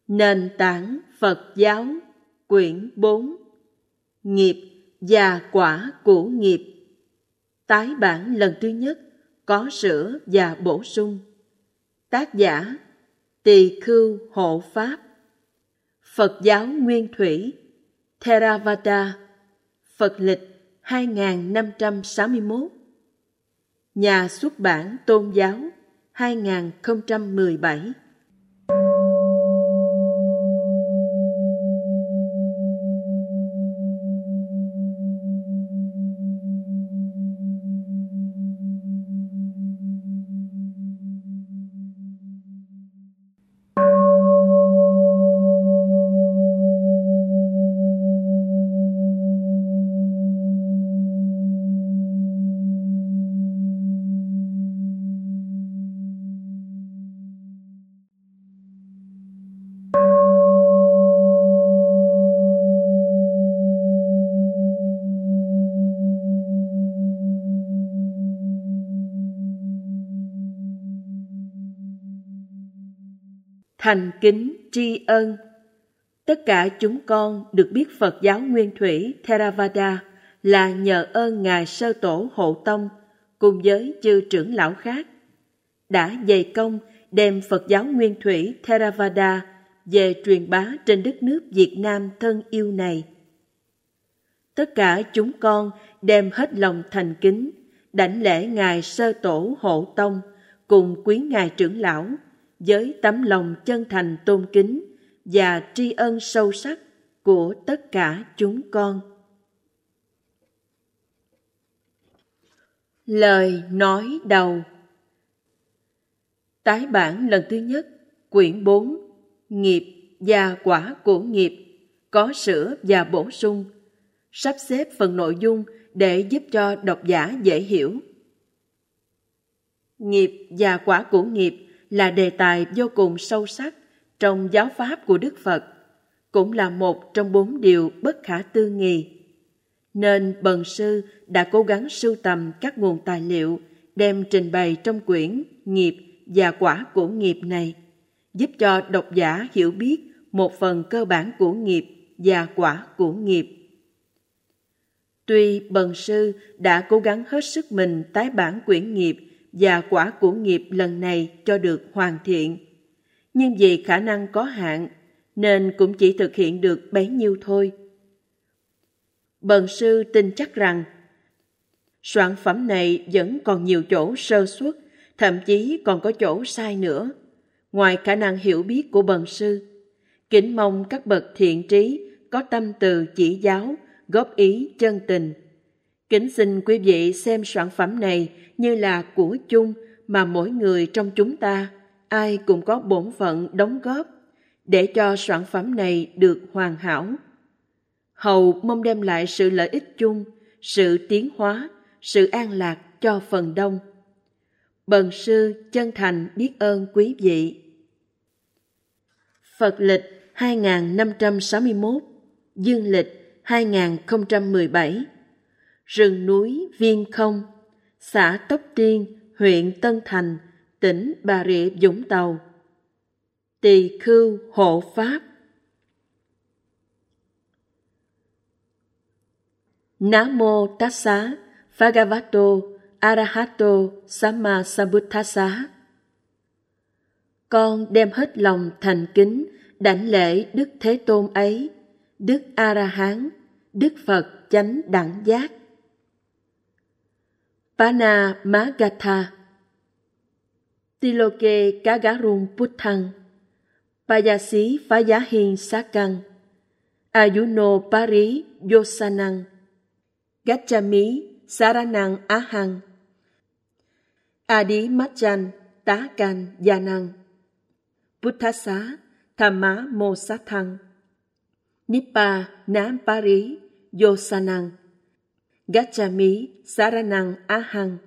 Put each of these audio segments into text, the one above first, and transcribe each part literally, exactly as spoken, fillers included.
Nền tảng Phật giáo, quyển bốn, nghiệp và quả của nghiệp. Tái bản lần thứ nhất, có sửa và bổ sung. Tác giả Tỳ Khưu Hộ Pháp. Phật giáo Nguyên Thủy, Theravada, Phật lịch hai nghìn năm trăm sáu mươi mốt. Nhà xuất bản Tôn giáo hai nghìn không trăm mười bảy. Thành kính tri ân. Tất cả chúng con được biết Phật giáo Nguyên Thủy Theravada là nhờ ơn Ngài Sơ Tổ Hộ Tông cùng với chư trưởng lão khác đã dày công đem Phật giáo Nguyên Thủy Theravada về truyền bá trên đất nước Việt Nam thân yêu này. Tất cả chúng con đem hết lòng thành kính đảnh lễ Ngài Sơ Tổ Hộ Tông cùng quý Ngài trưởng lão với tấm lòng chân thành tôn kính và tri ân sâu sắc của tất cả chúng con. Lời nói đầu. Tái bản lần thứ nhất, quyển bốn, nghiệp và quả của nghiệp, có sửa và bổ sung, sắp xếp phần nội dung để giúp cho độc giả dễ hiểu. Nghiệp và quả của nghiệp là đề tài vô cùng sâu sắc trong giáo pháp của Đức Phật, cũng là một trong bốn điều bất khả tư nghị. Nên bần sư đã cố gắng sưu tầm các nguồn tài liệu đem trình bày trong quyển nghiệp và quả của nghiệp này, giúp cho độc giả hiểu biết một phần cơ bản của nghiệp và quả của nghiệp. Tuy bần sư đã cố gắng hết sức mình tái bản quyển nghiệp và quả của nghiệp lần này cho được hoàn thiện, nhưng vì khả năng có hạn nên cũng chỉ thực hiện được bấy nhiêu thôi. Bần sư tin chắc rằng soạn phẩm này vẫn còn nhiều chỗ sơ suất, thậm chí còn có chỗ sai nữa, ngoài khả năng hiểu biết của bần sư. Kính mong các bậc thiện trí có tâm từ chỉ giáo, góp ý chân tình. Kính xin quý vị xem soạn phẩm này như là của chung mà mỗi người trong chúng ta, ai cũng có bổn phận đóng góp, để cho soạn phẩm này được hoàn hảo. Hầu mong đem lại sự lợi ích chung, sự tiến hóa, sự an lạc cho phần đông. Bần sư chân thành biết ơn quý vị. Phật lịch hai nghìn năm trăm sáu mươi mốt, dương lịch hai nghìn không trăm mười bảy. Rừng núi Viên Không, xã Tóc Tiên, huyện Tân Thành, tỉnh Bà Rịa Vũng Tàu. Tỳ Khưu Hộ Pháp. Nam mô Tassa Bhagavato Arahato Samma Sambuddhassa. Con đem hết lòng thành kính đảnh lễ Đức Thế Tôn ấy, Đức A-la-hán, Đức Phật chánh đẳng giác. Panamagatha Tiloke Kagarum Puttang Payasi Phayahin Sakang Ayuno Pari Yosanang Gacchami Saranang Ahang Adi Machan Takan Yanang Buddhasa Thamma Mosathang Nippa Nam Pari Yosanang Gacchami Saranang Ahang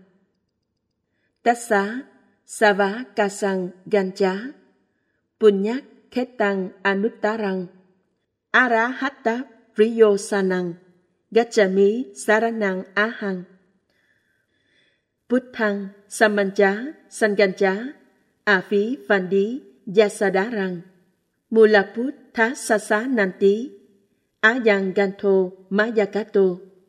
Tassa Sava Kasang Gancha Punyak Khetang Anuttarang Arahatta Priyosanang Gacchami Saranang Ahang Buddhang Samancha Sangancha Afi Vandi Yasadarang Mulaput Thá Sa Xá Nanti, Ayang Gantho Mayakato.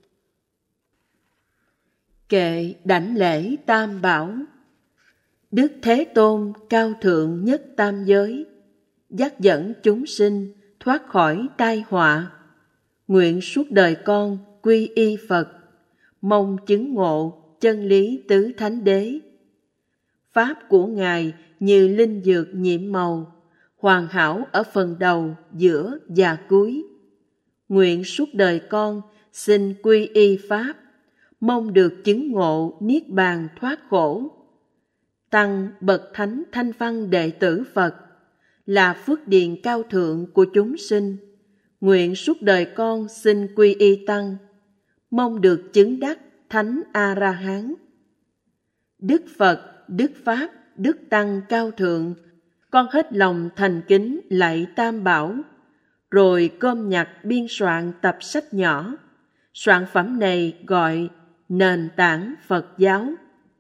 Kệ đảnh lễ Tam Bảo. Đức Thế Tôn cao thượng nhất tam giới, dắt dẫn chúng sinh thoát khỏi tai họa. Nguyện suốt đời con quy y Phật, mong chứng ngộ chân lý tứ thánh đế. Pháp của Ngài như linh dược nhiệm màu, hoàn hảo ở phần đầu, giữa và cuối. Nguyện suốt đời con xin quy y Pháp, mong được chứng ngộ niết bàn thoát khổ. Tăng bậc thánh thanh văn đệ tử Phật, là phước điền cao thượng của chúng sinh. Nguyện suốt đời con xin quy y Tăng, mong được chứng đắc thánh A-ra-hán. Đức Phật, Đức Pháp, Đức Tăng cao thượng, con hết lòng thành kính lạy Tam Bảo, rồi cơm nhặt biên soạn tập sách nhỏ. Soạn phẩm này gọi Nền tảng Phật giáo.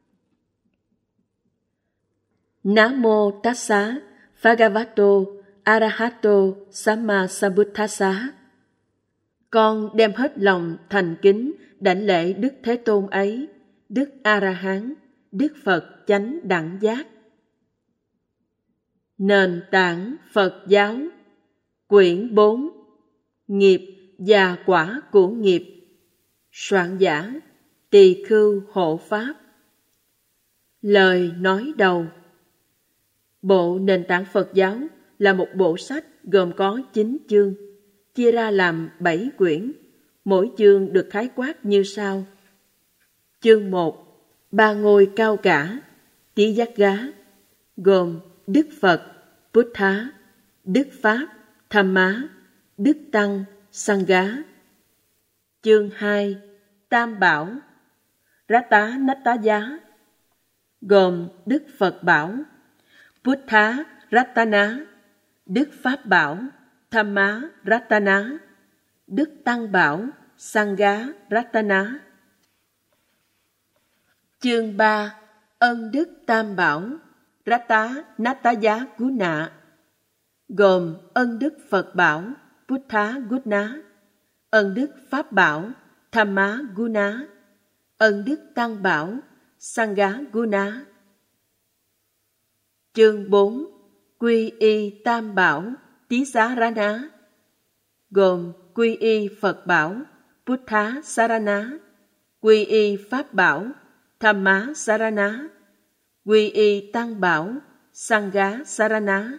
Nam mô Tassa Bhagavato Arahato Samma Sambuddhassa. Con đem hết lòng thành kính đảnh lễ Đức Thế Tôn ấy, Đức A-ra-hán, Đức Phật chánh đẳng giác. Nền tảng Phật giáo, quyển bốn, nghiệp và quả của nghiệp. Soạn giả Tỳ Khưu Hộ Pháp. Lời nói đầu. Bộ Nền tảng Phật giáo là một bộ sách gồm có chín chương, chia ra làm bảy quyển. Mỗi chương được khái quát như sau. Chương một, Ba ngôi cao cả, Tí Giác Gá, gồm Đức Phật, Buddha, Đức Pháp, Dhamma, Đức Tăng, Sangha. Chương hai, Tam Bảo, Rata Nataya, gồm Đức Phật Bảo, Buddha Ratana, Đức Pháp Bảo, Dhamma Ratana, Đức Tăng Bảo, Sangha Ratana. Chương ba, Ân Đức Tam Bảo, Rata Nataya Guna, gồm ân đức Phật Bảo, Buddha Guna, ân đức Pháp Bảo, Dhamma Guna, ân đức Tăng Bảo, Sangha Guna. Chương bốn, Quy y Tam Bảo, Tí Xá Rana, gồm quy y Phật Bảo, Buddha Sarana, quy y Pháp Bảo, Dhamma Sarana, quy y Tăng Bảo, Sangha Sarana.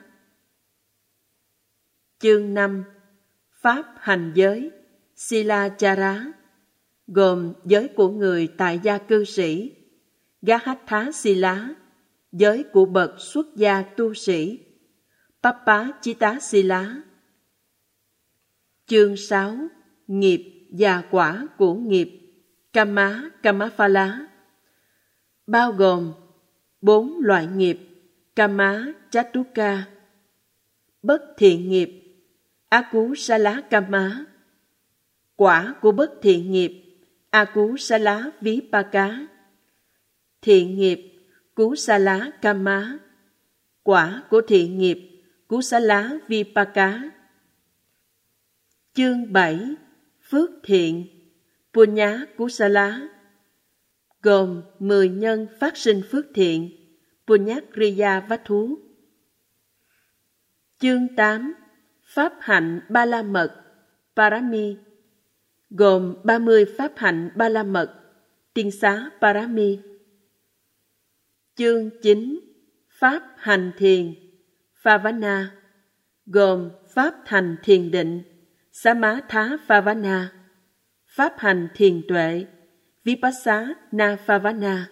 Chương năm, Pháp hành giới, Silachara, gồm giới của người tại gia cư sĩ, Gahatha Sila, giới của bậc xuất gia tu sĩ, Papachita Sila. Chương sáu, Nghiệp và quả của nghiệp, Kamma Kammaphala, bao gồm bốn loại nghiệp, Kamma Chatuka, bất thiện nghiệp, Akusala Kamma, quả của bất thiện nghiệp, Akusala Vipaka, thiện nghiệp, Kusala Kamma, quả của thiện nghiệp, Kusala Vipaka. Chương bảy, Phước thiện, Punya Kusala, gồm mười nhân phát sinh phước thiện, Punyakriya Vattu. Chương tám, Pháp hạnh Ba La Mật, Parami, gồm ba mươi pháp hạnh Ba La Mật, Tiên xá Parami. Chương chín, Pháp hành thiền, Phavana, gồm pháp hành thiền định, Samatha Phavana, pháp hành thiền tuệ, Vipassana Phavana.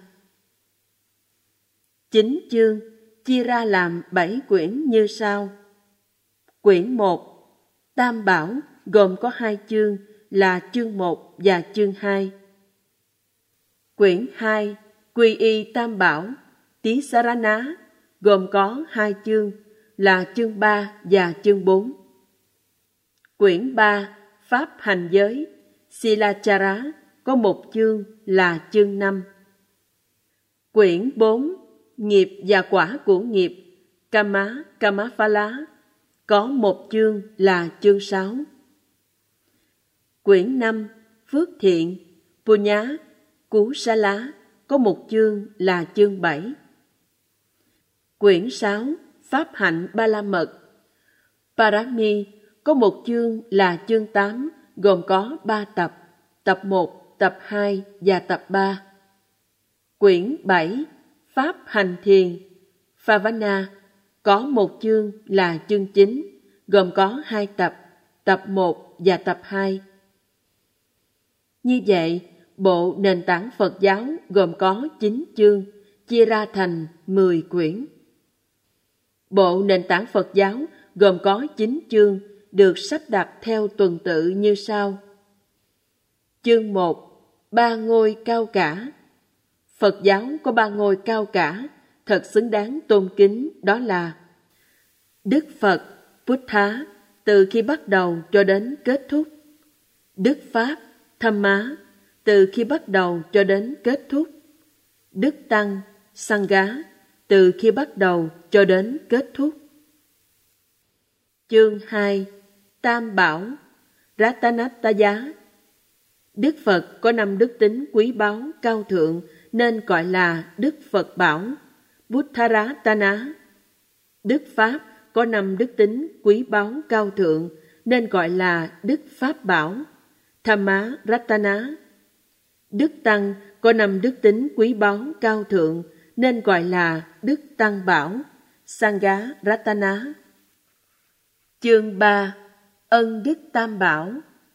Chín chương chia ra làm bảy quyển như sau. Quyển một, Tam Bảo, gồm có hai chương là chương một và chương hai. Quyển hai, Quy y Tam Bảo, Tí Sarana, gồm có hai chương là chương ba và chương bốn. Quyển ba, Pháp hành giới, Silachara, có một chương là chương năm. Quyển bốn, Nghiệp và quả của nghiệp, Kamma Kammaphala, có một chương là chương sáu. Quyển năm, Phước Thiện, Punya, Cú Sa Lá, có một chương là chương bảy. Quyển sáu, Pháp Hạnh Ba La Mật, Parami, có một chương là chương tám, gồm có ba tập, tập một, tập hai và tập ba. Quyển bảy, Pháp Hành Thiền, Phavana, có một chương là chương chín, gồm có hai tập, tập một và tập hai. Như vậy, bộ nền tảng Phật giáo gồm có chín chương, chia ra thành mười quyển. Bộ nền tảng Phật giáo gồm có chín chương, được sắp đặt theo tuần tự như sau. Chương một, ba ngôi cao cả. Phật giáo có ba ngôi cao cả, thật xứng đáng tôn kính, đó là Đức Phật, Buddha, từ khi bắt đầu cho đến kết thúc. Đức Pháp, Dhamma, từ khi bắt đầu cho đến kết thúc. Đức Tăng, Sangha, từ khi bắt đầu cho đến kết thúc. Chương hai, Tam Bảo, Ratanataya. Đức Phật có năm đức tính quý báu cao thượng nên gọi là Đức Phật Bảo, Buddharatana. Đức Pháp có năm đức tính quý báu cao thượng nên gọi là Đức Pháp Bảo, Dhamma Ratana. Đức Tăng có năm đức tính quý báu cao thượng nên gọi là Đức Tăng Bảo, Sangha Ratana. Chương ba, Ân Đức Tam Bảo,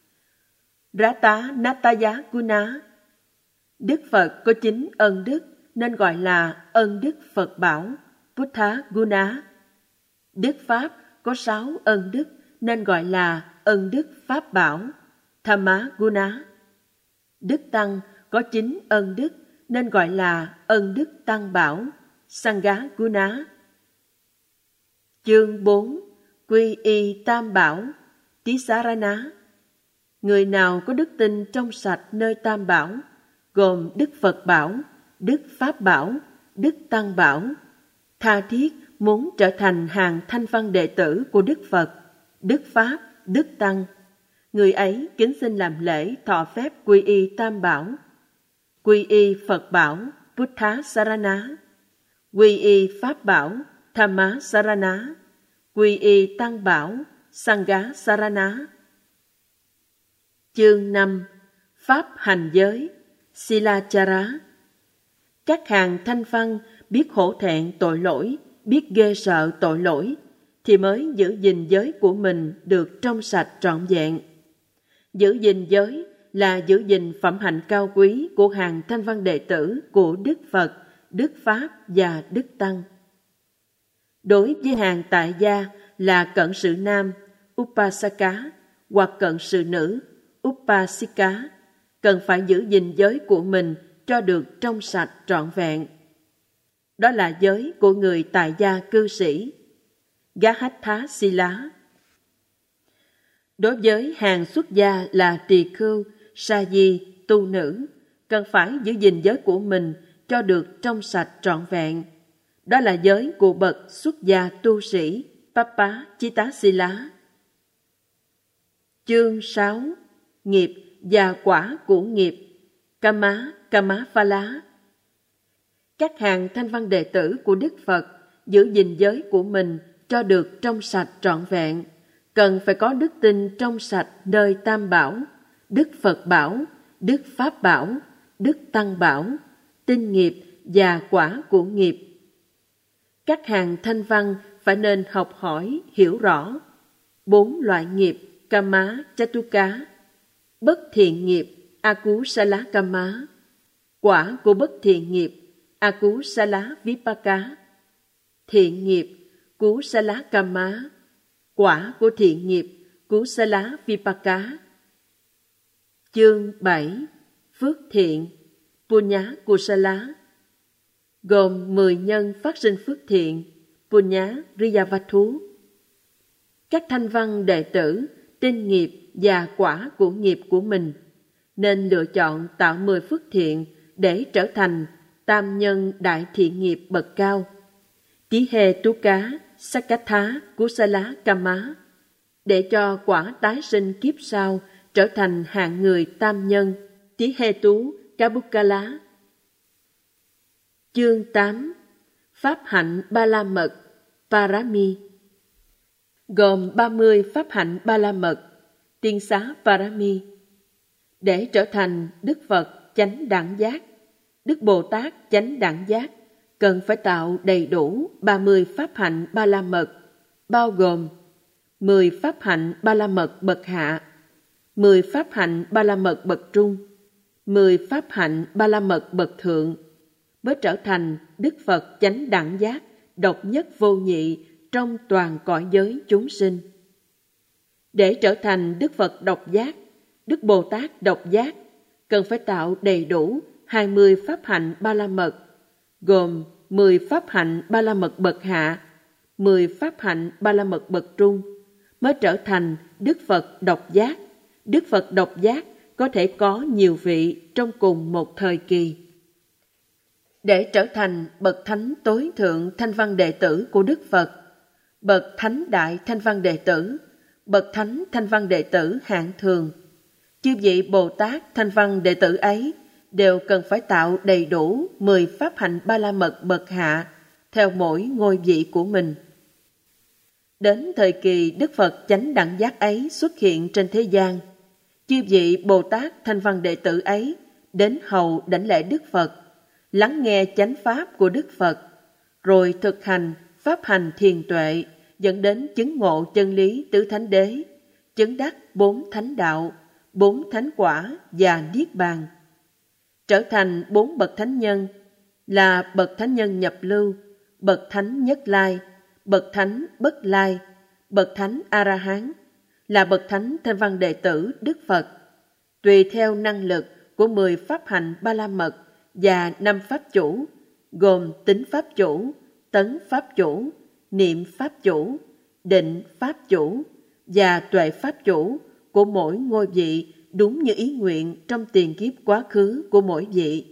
Ratanataya Guna. Đức Phật có chín ân đức nên gọi là ân đức Phật Bảo, Buddha Guna. Đức Pháp có sáu ân đức nên gọi là ân đức Pháp Bảo, Dhamma Guna. Đức Tăng có chín ân đức nên gọi là ân đức Tăng Bảo, Sangha Guna. Chương bốn, Quy y Tam Bảo, Tisarana. Người nào có đức tin trong sạch nơi Tam Bảo, gồm Đức Phật Bảo, Đức Pháp Bảo, Đức Tăng Bảo, tha thiết muốn trở thành hàng thanh văn đệ tử của Đức Phật, Đức Pháp, Đức Tăng, người ấy kính xin làm lễ thọ phép quy y Tam Bảo. Quy y Phật Bảo, Buddha Sarana. Quy y Pháp Bảo, Dhamma Sarana. Quy y Tăng Bảo, Sangha Sarana. Chương năm, Pháp Hành Giới, Silachara. Các hàng thanh văn biết hổ thẹn tội lỗi, biết ghê sợ tội lỗi, thì mới giữ gìn giới của mình được trong sạch trọn vẹn. Giữ gìn giới là giữ gìn phẩm hạnh cao quý của hàng thanh văn đệ tử của Đức Phật, Đức Pháp và Đức Tăng. Đối với hàng tại gia là cận sự nam, Upasaka, hoặc cận sự nữ, Upasika, cần phải giữ gìn giới của mình cho được trong sạch trọn vẹn. Đó là giới của người tại gia cư sĩ, Gahatha Sila. Đối với hàng xuất gia là tỳ khưu, sa di, tu nữ, cần phải giữ gìn giới của mình cho được trong sạch trọn vẹn. Đó là giới của bậc xuất gia tu sĩ, Papa Chitta Sila. Chương sáu, Nghiệp và quả của nghiệp, Kama Kama Phala. Các hàng thanh văn đệ tử của Đức Phật giữ gìn giới của mình cho được trong sạch trọn vẹn, cần phải có đức tin trong sạch nơi Tam Bảo, Đức Phật Bảo, Đức Pháp Bảo, Đức Tăng Bảo, tin nghiệp và quả của nghiệp. Các hàng thanh văn phải nên học hỏi, hiểu rõ bốn loại nghiệp Kama Chatuka, bất thiện nghiệp Akusala Kama, quả của bất thiện nghiệp Akusala Vipaka, thiện nghiệp Kusala Kama, quả của thiện nghiệp Kusala Vipaka. Chương bảy, Phước thiện, Punya Kusala, gồm mười nhân phát sinh phước thiện, Punya Riyavathu. Các thanh văn đệ tử tin nghiệp và quả của nghiệp của mình, nên lựa chọn tạo mười phước thiện để trở thành tam nhân đại thiện nghiệp bậc cao. Tí hê tú cá, Sakatha Kusala Kama, để cho quả tái sinh kiếp sau trở thành hạng người tam nhân, Tí Hê Tú Kabukala. Chương tám. Pháp hạnh Ba La Mật Parami, gồm ba mươi pháp hạnh Ba La Mật, tiên xá Parami. Để trở thành Đức Phật chánh đẳng giác, Đức Bồ Tát chánh đẳng giác, cần phải tạo đầy đủ ba mươi pháp hạnh Ba La Mật, bao gồm mười pháp hạnh Ba La Mật bậc hạ, mười pháp hạnh Ba La Mật bậc trung, mười pháp hạnh Ba La Mật bậc thượng, mới trở thành Đức Phật chánh đẳng giác, độc nhất vô nhị trong toàn cõi giới chúng sinh. Để trở thành Đức Phật độc giác, Đức Bồ Tát độc giác, cần phải tạo đầy đủ hai mươi pháp hạnh Ba La Mật, gồm mười pháp hạnh Ba La Mật bậc hạ, mười pháp hạnh Ba La Mật bậc trung, mới trở thành Đức Phật độc giác. Đức Phật độc giác có thể có nhiều vị trong cùng một thời kỳ. Để trở thành bậc thánh tối thượng thanh văn đệ tử của Đức Phật, bậc thánh đại thanh văn đệ tử, bậc thánh thanh văn đệ tử hạng thường, chư vị Bồ Tát thanh văn đệ tử ấy đều cần phải tạo đầy đủ mười pháp hạnh Ba La Mật bậc hạ theo mỗi ngôi vị của mình. Đến thời kỳ Đức Phật chánh đẳng giác ấy xuất hiện trên thế gian, chư vị Bồ Tát thanh văn đệ tử ấy đến hầu đảnh lễ Đức Phật, lắng nghe chánh pháp của Đức Phật, rồi thực hành pháp hành thiền tuệ, dẫn đến chứng ngộ chân lý tứ thánh đế, chứng đắc bốn thánh đạo, bốn thánh quả và niết bàn. Trở thành bốn bậc thánh nhân là bậc thánh nhân nhập lưu, bậc thánh nhất lai, bậc thánh bất lai, bậc thánh A-la-hán, là bậc thánh thanh văn đệ tử Đức Phật, tùy theo năng lực của mười pháp hạnh Ba La Mật và năm pháp chủ, gồm tính pháp chủ, tấn pháp chủ, niệm pháp chủ, định pháp chủ và tuệ pháp chủ của mỗi ngôi vị, đúng như ý nguyện trong tiền kiếp quá khứ của mỗi vị.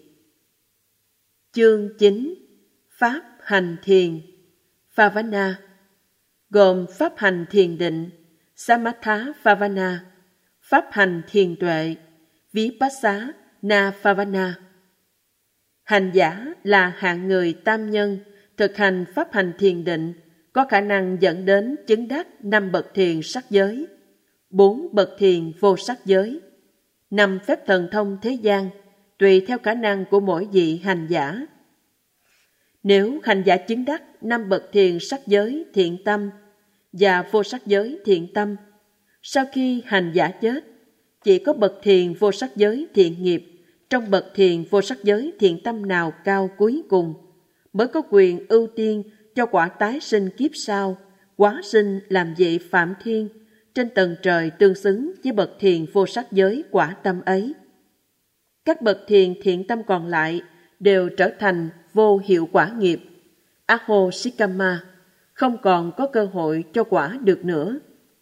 Chương chín. Pháp hành thiền Phavana, gồm pháp hành thiền định Samatha Phavana, pháp hành thiền tuệ Vipassana Phavana. Hành giả là hạng người tam nhân, thực hành pháp hành thiền định có khả năng dẫn đến chứng đắc năm bậc thiền sắc giới, bốn bậc thiền vô sắc giới, năm phép thần thông thế gian, tùy theo khả năng của mỗi vị hành giả. Nếu hành giả chứng đắc năm bậc thiền sắc giới thiện tâm và vô sắc giới thiện tâm, sau khi hành giả chết, chỉ có bậc thiền vô sắc giới thiện nghiệp trong bậc thiền vô sắc giới thiện tâm nào cao cuối cùng mới có quyền ưu tiên cho quả tái sinh kiếp sau, hóa sinh làm vị Phạm Thiên trên tầng trời tương xứng với bậc thiền vô sắc giới quả tâm ấy. Các bậc thiền thiện tâm còn lại đều trở thành vô hiệu quả nghiệp, Aho Sikama, không còn có cơ hội cho quả được nữa.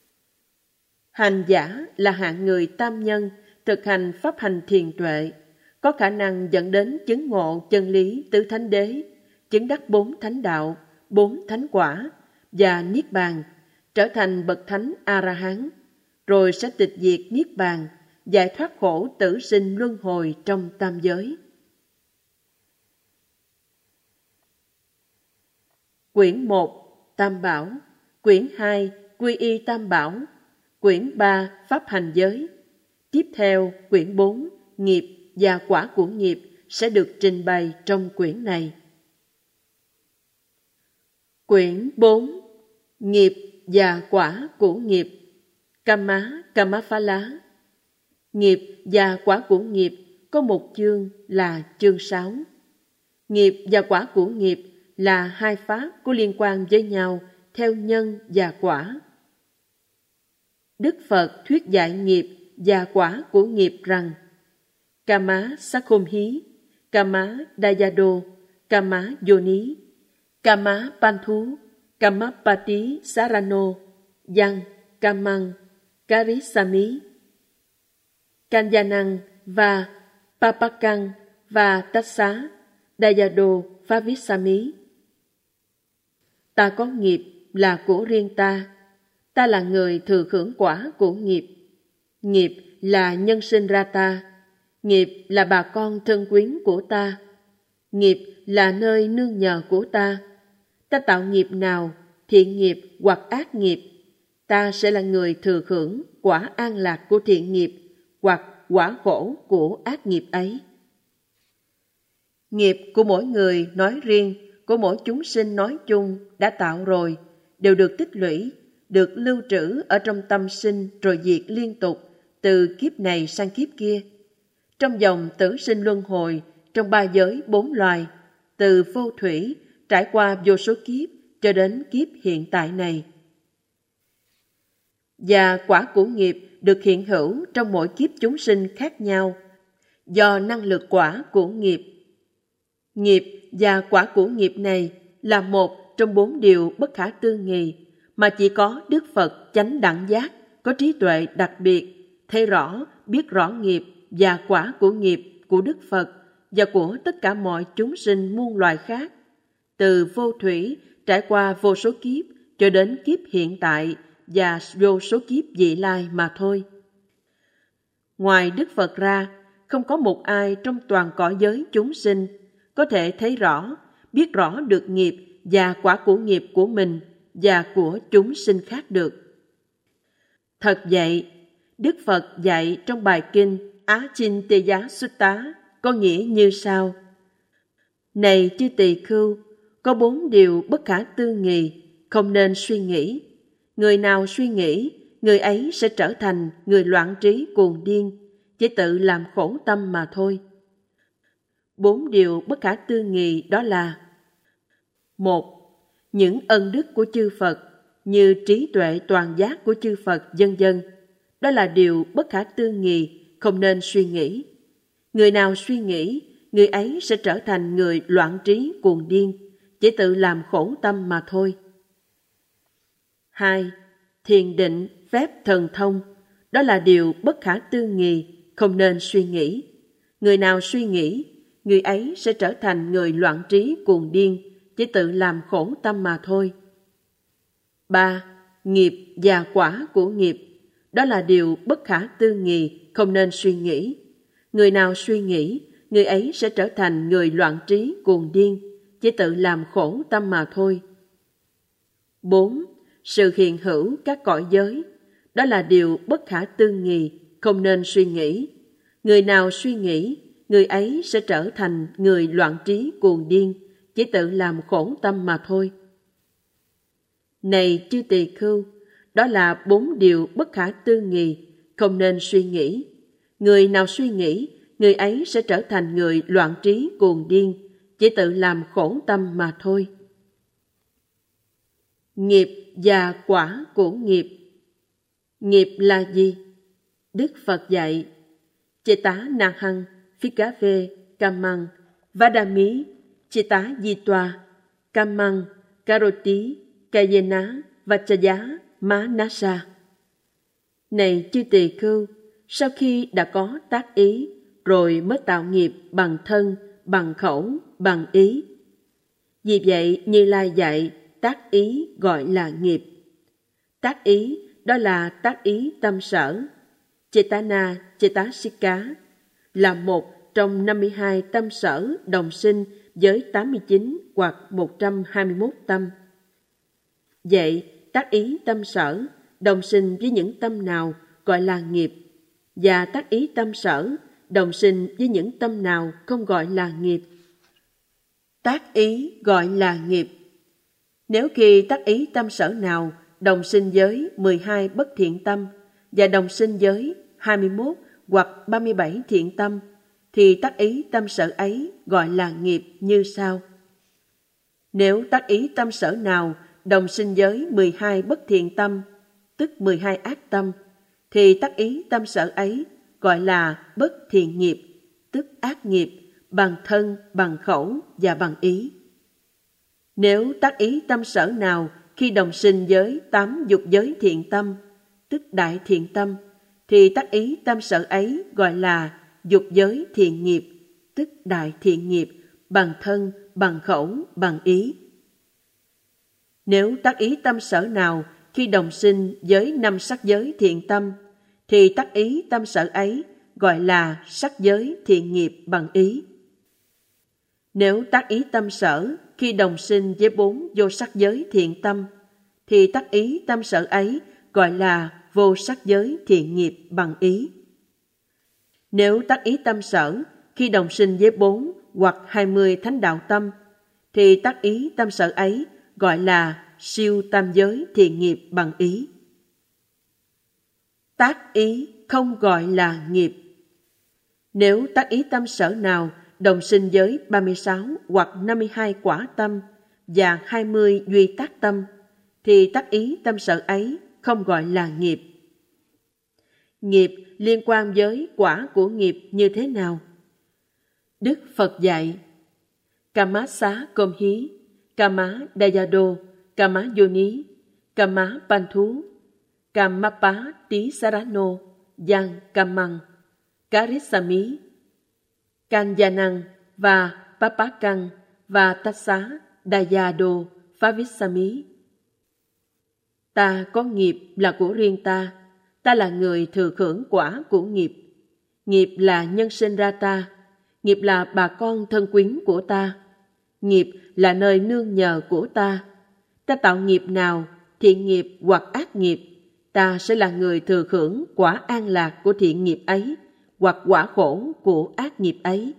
Hành giả là hạng người tam nhân, thực hành pháp hành thiền tuệ, có khả năng dẫn đến chứng ngộ chân lý tứ thánh đế, chứng đắc bốn thánh đạo, bốn thánh quả và niết bàn, trở thành bậc thánh A-la-hán, rồi sẽ tịch diệt niết bàn, giải thoát khổ tử sinh luân hồi trong tam giới. Quyển một Tam Bảo, Quyển hai Quy y Tam Bảo, Quyển ba Pháp hành giới. Tiếp theo, Quyển bốn Nghiệp và quả của nghiệp sẽ được trình bày trong quyển này. Quyển bốn Nghiệp và quả của nghiệp, Kamma Kammaphala. Nghiệp và quả của nghiệp có một chương là chương sáu. Nghiệp và quả của nghiệp là hai pháp có liên quan với nhau theo nhân và quả. Đức Phật thuyết dạy nghiệp và quả của nghiệp rằng Kamma Sakkhombhi, Kamma Dayado, Kamma Yoni, Kamma Panthu, Kamma Pati Sarano, Yang, Kammang, Karisami, Kanyanang và Papakang và Tassa, Dayado Phavisami. Ta có nghiệp là của riêng ta. Ta là người thừa hưởng quả của nghiệp. Nghiệp là nhân sinh ra ta. Nghiệp là bà con thân quyến của ta. Nghiệp là nơi nương nhờ của ta. Ta tạo nghiệp nào, thiện nghiệp hoặc ác nghiệp, ta sẽ là người thừa hưởng quả an lạc của thiện nghiệp hoặc quả khổ của ác nghiệp ấy. Nghiệp của mỗi người nói riêng, của mỗi chúng sinh nói chung đã tạo rồi, đều được tích lũy, được lưu trữ ở trong tâm sinh rồi diệt liên tục từ kiếp này sang kiếp kia. Trong dòng tử sinh luân hồi, trong ba giới bốn loài, từ vô thủy trải qua vô số kiếp cho đến kiếp hiện tại này. Và quả của nghiệp được hiện hữu trong mỗi kiếp chúng sinh khác nhau, do năng lực quả của nghiệp. Nghiệp và quả của nghiệp này là một trong bốn điều bất khả tư nghị mà chỉ có Đức Phật chánh đẳng giác, có trí tuệ đặc biệt, thấy rõ, biết rõ nghiệp và quả của nghiệp của Đức Phật và của tất cả mọi chúng sinh muôn loài khác, từ vô thủy trải qua vô số kiếp cho đến kiếp hiện tại và vô số kiếp vị lai mà thôi. Ngoài Đức Phật ra, không có một ai trong toàn cõi giới chúng sinh có thể thấy rõ, biết rõ được nghiệp và quả của nghiệp của mình và của chúng sinh khác được. Thật vậy, Đức Phật dạy trong bài kinh Achintya Sutta có nghĩa như sau: Này chư tỳ khưu, có bốn điều bất khả tư nghị, không nên suy nghĩ. Người nào suy nghĩ, người ấy sẽ trở thành người loạn trí cuồng điên, chỉ tự làm khổ tâm mà thôi. Bốn điều bất khả tư nghị đó là: Một, những ân đức của chư Phật như trí tuệ toàn giác của chư Phật vân vân, đó là điều bất khả tư nghị, không nên suy nghĩ. Người nào suy nghĩ, người ấy sẽ trở thành người loạn trí cuồng điên, chỉ tự làm khổ tâm mà thôi. Hai, thiền định, phép thần thông, đó là điều bất khả tư nghị, không nên suy nghĩ. Người nào suy nghĩ, người ấy sẽ trở thành người loạn trí cuồng điên, chỉ tự làm khổ tâm mà thôi. Ba, nghiệp và quả của nghiệp, đó là điều bất khả tư nghị, không nên suy nghĩ. Người nào suy nghĩ, người ấy sẽ trở thành người loạn trí cuồng điên, chỉ tự làm khổ tâm mà thôi. Bốn, sự hiện hữu các cõi giới, đó là điều bất khả tư nghị, không nên suy nghĩ. Người nào suy nghĩ, người ấy sẽ trở thành người loạn trí cuồng điên, chỉ tự làm khổ tâm mà thôi. Này chư tỳ khưu, đó là bốn điều bất khả tư nghị, không nên suy nghĩ. Người nào suy nghĩ, người ấy sẽ trở thành người loạn trí cuồng điên, chỉ tự làm khổ tâm mà thôi. Nghiệp và quả của nghiệp. Nghiệp là gì? Đức Phật dạy: Cheta Nahang, Phikave, Kamang, Vadami, Cheta Jitwa, Kamang, Karoti, Kayena, Vachaya, Manasa. Này chư tỳ khưu, sau khi đã có tác ý, rồi mới tạo nghiệp bằng thân, bằng khẩu, bằng ý. Vì vậy, Như Lai dạy tác ý gọi là nghiệp. Tác ý đó là tác ý tâm sở, Chetana Chetasika, là một trong năm mươi hai tâm sở đồng sinh với tám mươi chín hoặc một trăm hai mươi mốt tâm. Vậy, tác ý tâm sở đồng sinh với những tâm nào gọi là nghiệp, và tác ý tâm sở đồng sinh với những tâm nào không gọi là nghiệp? Tác ý gọi là nghiệp. Nếu khi tác ý tâm sở nào đồng sinh với mười hai bất thiện tâm và đồng sinh với hai mươi mốt hoặc ba mươi bảy thiện tâm, thì tác ý tâm sở ấy gọi là nghiệp như sau. Nếu tác ý tâm sở nào đồng sinh với mười hai bất thiện tâm, tức mười hai ác tâm, thì tác ý tâm sở ấy gọi là bất thiện nghiệp, tức ác nghiệp, bằng thân, bằng khẩu và bằng ý. Nếu tác ý tâm sở nào khi đồng sinh với tám dục giới thiện tâm, tức đại thiện tâm, thì tác ý tâm sở ấy gọi là dục giới thiện nghiệp, tức đại thiện nghiệp, bằng thân, bằng khẩu, bằng ý. Nếu tác ý tâm sở nào khi đồng sinh với năm sắc giới thiện tâm, thì tác ý tâm sở ấy gọi là sắc giới thiện nghiệp bằng ý. Nếu tác ý tâm sở khi đồng sinh với bốn vô sắc giới thiện tâm, thì tác ý tâm sở ấy gọi là vô sắc giới thiện nghiệp bằng ý. Nếu tác ý tâm sở khi đồng sinh với bốn hoặc hai mươi thánh đạo tâm, thì tác ý tâm sở ấy gọi là siêu tam giới thiện nghiệp bằng ý. Tác ý không gọi là nghiệp. Nếu tác ý tâm sở nào đồng sinh với ba mươi sáu hoặc năm mươi hai quả tâm và hai mươi duy tác tâm, thì tác ý tâm sở ấy không gọi là nghiệp. Nghiệp liên quan với quả của nghiệp như thế nào? Đức Phật dạy: Kama xá công hí, Kama dayado, Kama yoni, Kama panthú, Kama pá tí sarano, Yang kamang, Karisami, Kanyanang và Papakang và Tassa Dayado Phavisami. Ta có nghiệp là của riêng ta, ta là người thừa hưởng quả của nghiệp. Nghiệp là nhân sinh ra ta, nghiệp là bà con thân quyến của ta, nghiệp là nơi nương nhờ của ta. Ta tạo nghiệp nào, thiện nghiệp hoặc ác nghiệp, ta sẽ là người thừa hưởng quả an lạc của thiện nghiệp ấy hoặc quả khổ của ác nghiệp ấy.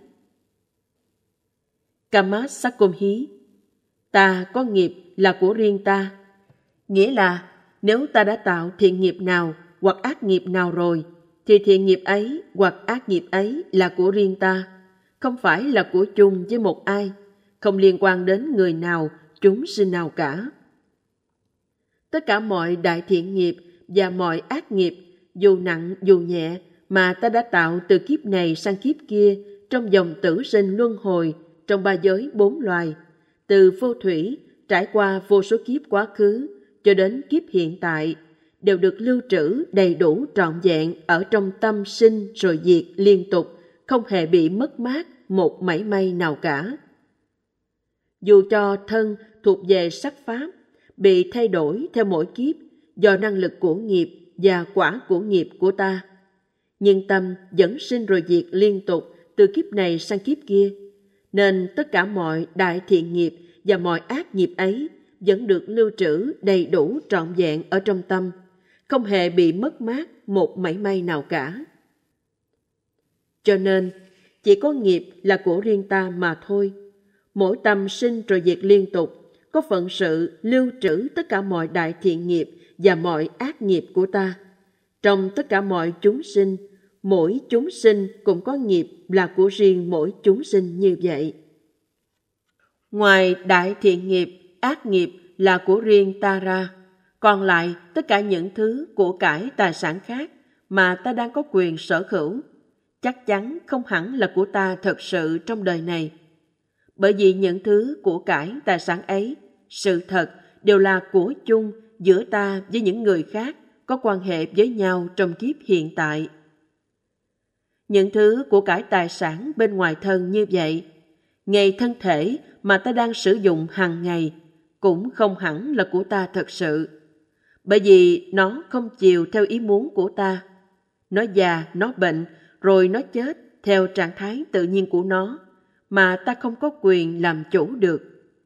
Kama Sakomhi, ta có nghiệp là của riêng ta, nghĩa là nếu ta đã tạo thiện nghiệp nào hoặc ác nghiệp nào rồi, thì thiện nghiệp ấy hoặc ác nghiệp ấy là của riêng ta, không phải là của chung với một ai, không liên quan đến người nào, chúng sinh nào cả. Tất cả mọi đại thiện nghiệp và mọi ác nghiệp, dù nặng dù nhẹ, mà ta đã tạo từ kiếp này sang kiếp kia trong dòng tử sinh luân hồi trong ba giới bốn loài, từ vô thủy trải qua vô số kiếp quá khứ cho đến kiếp hiện tại, đều được lưu trữ đầy đủ trọn vẹn ở trong tâm sinh rồi diệt liên tục, không hề bị mất mát một mảy may nào cả. Dù cho thân thuộc về sắc pháp, bị thay đổi theo mỗi kiếp do năng lực của nghiệp và quả của nghiệp của ta, nhưng tâm vẫn sinh rồi diệt liên tục từ kiếp này sang kiếp kia, nên tất cả mọi đại thiện nghiệp và mọi ác nghiệp ấy vẫn được lưu trữ đầy đủ trọn vẹn ở trong tâm, không hề bị mất mát một mảy may nào cả. Cho nên, chỉ có nghiệp là của riêng ta mà thôi. Mỗi tâm sinh rồi diệt liên tục, có phận sự lưu trữ tất cả mọi đại thiện nghiệp và mọi ác nghiệp của ta. Trong tất cả mọi chúng sinh, mỗi chúng sinh cũng có nghiệp là của riêng mỗi chúng sinh như vậy. Ngoài đại thiện nghiệp, ác nghiệp là của riêng ta ra, còn lại tất cả những thứ của cải tài sản khác mà ta đang có quyền sở hữu, chắc chắn không hẳn là của ta thật sự trong đời này. Bởi vì những thứ của cải tài sản ấy, sự thật đều là của chung giữa ta với những người khác có quan hệ với nhau trong kiếp hiện tại. Những thứ của cải tài sản bên ngoài thân như vậy, ngay thân thể mà ta đang sử dụng hàng ngày cũng không hẳn là của ta thật sự, bởi vì nó không chiều theo ý muốn của ta. Nó già, nó bệnh, rồi nó chết theo trạng thái tự nhiên của nó, mà ta không có quyền làm chủ được.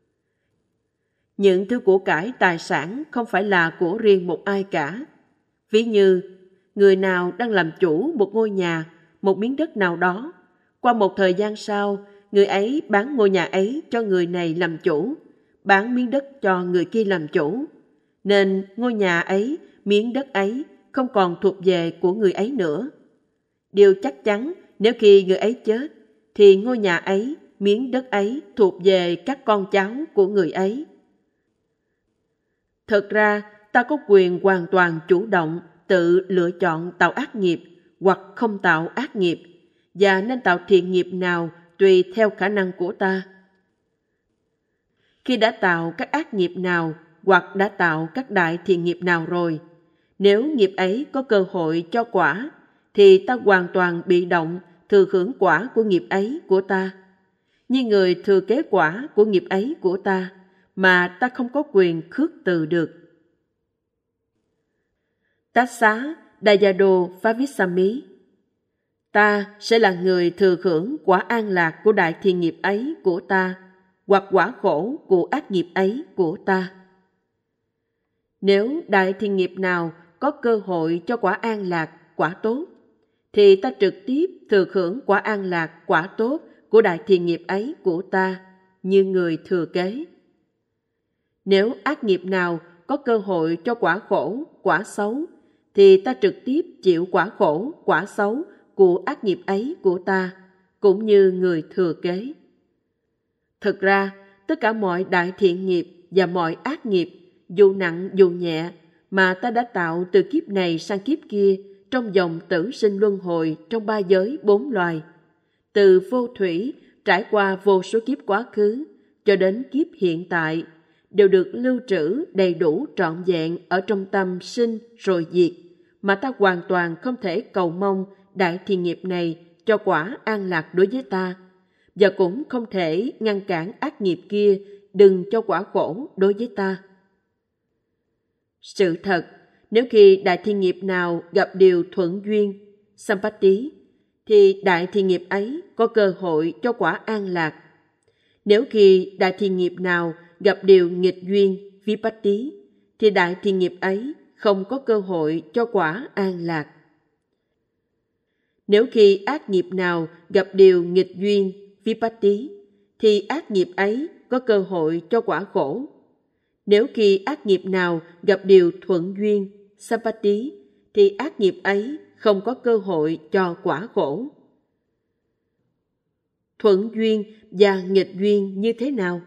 Những thứ của cải tài sản không phải là của riêng một ai cả. Ví như, người nào đang làm chủ một ngôi nhà, một miếng đất nào đó, qua một thời gian sau, người ấy bán ngôi nhà ấy cho người này làm chủ, bán miếng đất cho người kia làm chủ, nên ngôi nhà ấy, miếng đất ấy không còn thuộc về của người ấy nữa. Điều chắc chắn, nếu khi người ấy chết, thì ngôi nhà ấy, miếng đất ấy thuộc về các con cháu của người ấy. Thật ra, ta có quyền hoàn toàn chủ động tự lựa chọn tạo ác nghiệp hoặc không tạo ác nghiệp, và nên tạo thiện nghiệp nào tùy theo khả năng của ta. Khi đã tạo các ác nghiệp nào hoặc đã tạo các đại thiện nghiệp nào rồi, nếu nghiệp ấy có cơ hội cho quả, thì ta hoàn toàn bị động thừa hưởng quả của nghiệp ấy của ta, như người thừa kế quả của nghiệp ấy của ta, mà ta không có quyền khước từ được. Tassa Dayado Phavisami. Ta sẽ là người thừa hưởng quả an lạc của đại thiện nghiệp ấy của ta, hoặc quả khổ của ác nghiệp ấy của ta. Nếu đại thiện nghiệp nào có cơ hội cho quả an lạc, quả tốt, thì ta trực tiếp thừa hưởng quả an lạc, quả tốt của đại thiện nghiệp ấy của ta như người thừa kế. Nếu ác nghiệp nào có cơ hội cho quả khổ, quả xấu, thì ta trực tiếp chịu quả khổ, quả xấu của ác nghiệp ấy của ta, cũng như người thừa kế. Thực ra, tất cả mọi đại thiện nghiệp và mọi ác nghiệp, dù nặng dù nhẹ, mà ta đã tạo từ kiếp này sang kiếp kia trong dòng tử sinh luân hồi trong ba giới bốn loài, từ vô thủy trải qua vô số kiếp quá khứ cho đến kiếp hiện tại, đều được lưu trữ đầy đủ trọn vẹn ở trong tâm sinh rồi diệt, mà ta hoàn toàn không thể cầu mong đại thiện nghiệp này cho quả an lạc đối với ta, và cũng không thể ngăn cản ác nghiệp kia đừng cho quả khổ đối với ta. Sự thật, nếu khi đại thiện nghiệp nào gặp điều thuận duyên, sampatti, thì đại thiện nghiệp ấy có cơ hội cho quả an lạc. Nếu khi đại thiện nghiệp nào gặp điều nghịch duyên, vipatti, thì đại thiện nghiệp ấy không có cơ hội cho quả an lạc. Nếu khi ác nghiệp nào gặp điều nghịch duyên, vipatti, thì ác nghiệp ấy có cơ hội cho quả khổ. Nếu khi ác nghiệp nào gặp điều thuận duyên, sampatti, thì ác nghiệp ấy không có cơ hội cho quả khổ. Thuận duyên và nghịch duyên như thế nào?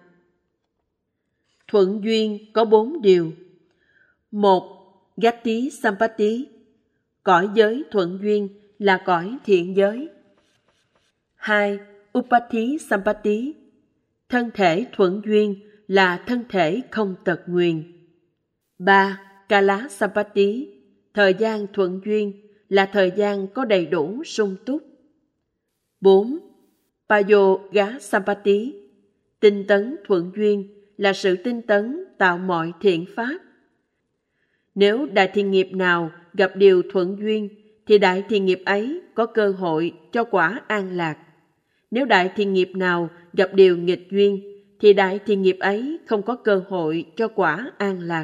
Thuận duyên có bốn điều. Một, Gati Sampatti, cõi giới thuận duyên là cõi thiện giới. Hai, Upati Sampatti, thân thể thuận duyên là thân thể không tật nguyền. Ba, Kala Sampatti, thời gian thuận duyên là thời gian có đầy đủ sung túc. Bốn, Payoga Sampatti, tinh tấn thuận duyên là sự tinh tấn tạo mọi thiện pháp. Nếu đại thiện nghiệp nào gặp điều thuận duyên, thì đại thiện nghiệp ấy có cơ hội cho quả an lạc. Nếu đại thiện nghiệp nào gặp điều nghịch duyên, thì đại thiện nghiệp ấy không có cơ hội cho quả an lạc.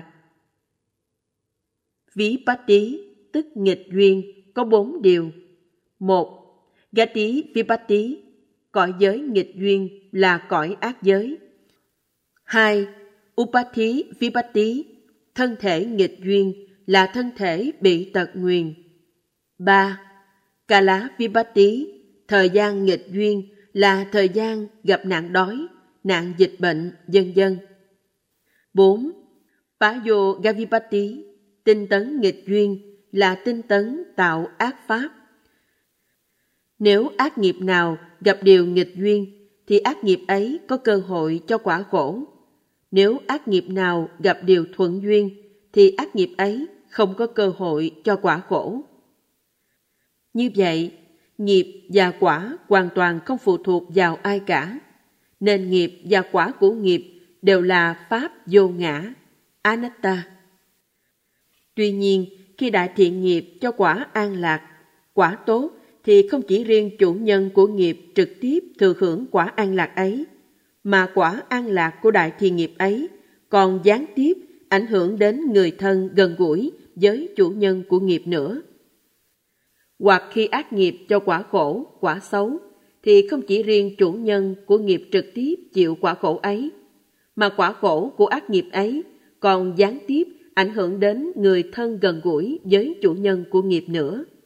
Vipatti, tức nghịch duyên, có bốn điều. Một, Gati Vipatti, cõi giới nghịch duyên là cõi ác giới. Hai, Upati Vipatti, thân thể nghịch duyên là thân thể bị tật nguyền. Ba, Kala Vipatti, thời gian nghịch duyên là thời gian gặp nạn đói, nạn dịch bệnh, vân vân. Bốn, Payoga Vipatti, tinh tấn nghịch duyên là tinh tấn tạo ác pháp. Nếu ác nghiệp nào gặp điều nghịch duyên, thì ác nghiệp ấy có cơ hội cho quả khổ. Nếu ác nghiệp nào gặp điều thuận duyên, thì ác nghiệp ấy không có cơ hội cho quả khổ. Như vậy, nghiệp và quả hoàn toàn không phụ thuộc vào ai cả, nên nghiệp và quả của nghiệp đều là pháp vô ngã, anatta. Tuy nhiên, khi đại thiện nghiệp cho quả an lạc, quả tốt, thì không chỉ riêng chủ nhân của nghiệp trực tiếp thừa hưởng quả an lạc ấy, mà quả an lạc của đại thiện nghiệp ấy còn gián tiếp ảnh hưởng đến người thân gần gũi với chủ nhân của nghiệp nữa. Hoặc khi ác nghiệp cho quả khổ, quả xấu, thì không chỉ riêng chủ nhân của nghiệp trực tiếp chịu quả khổ ấy, mà quả khổ của ác nghiệp ấy còn gián tiếp ảnh hưởng đến người thân gần gũi với chủ nhân của nghiệp nữa.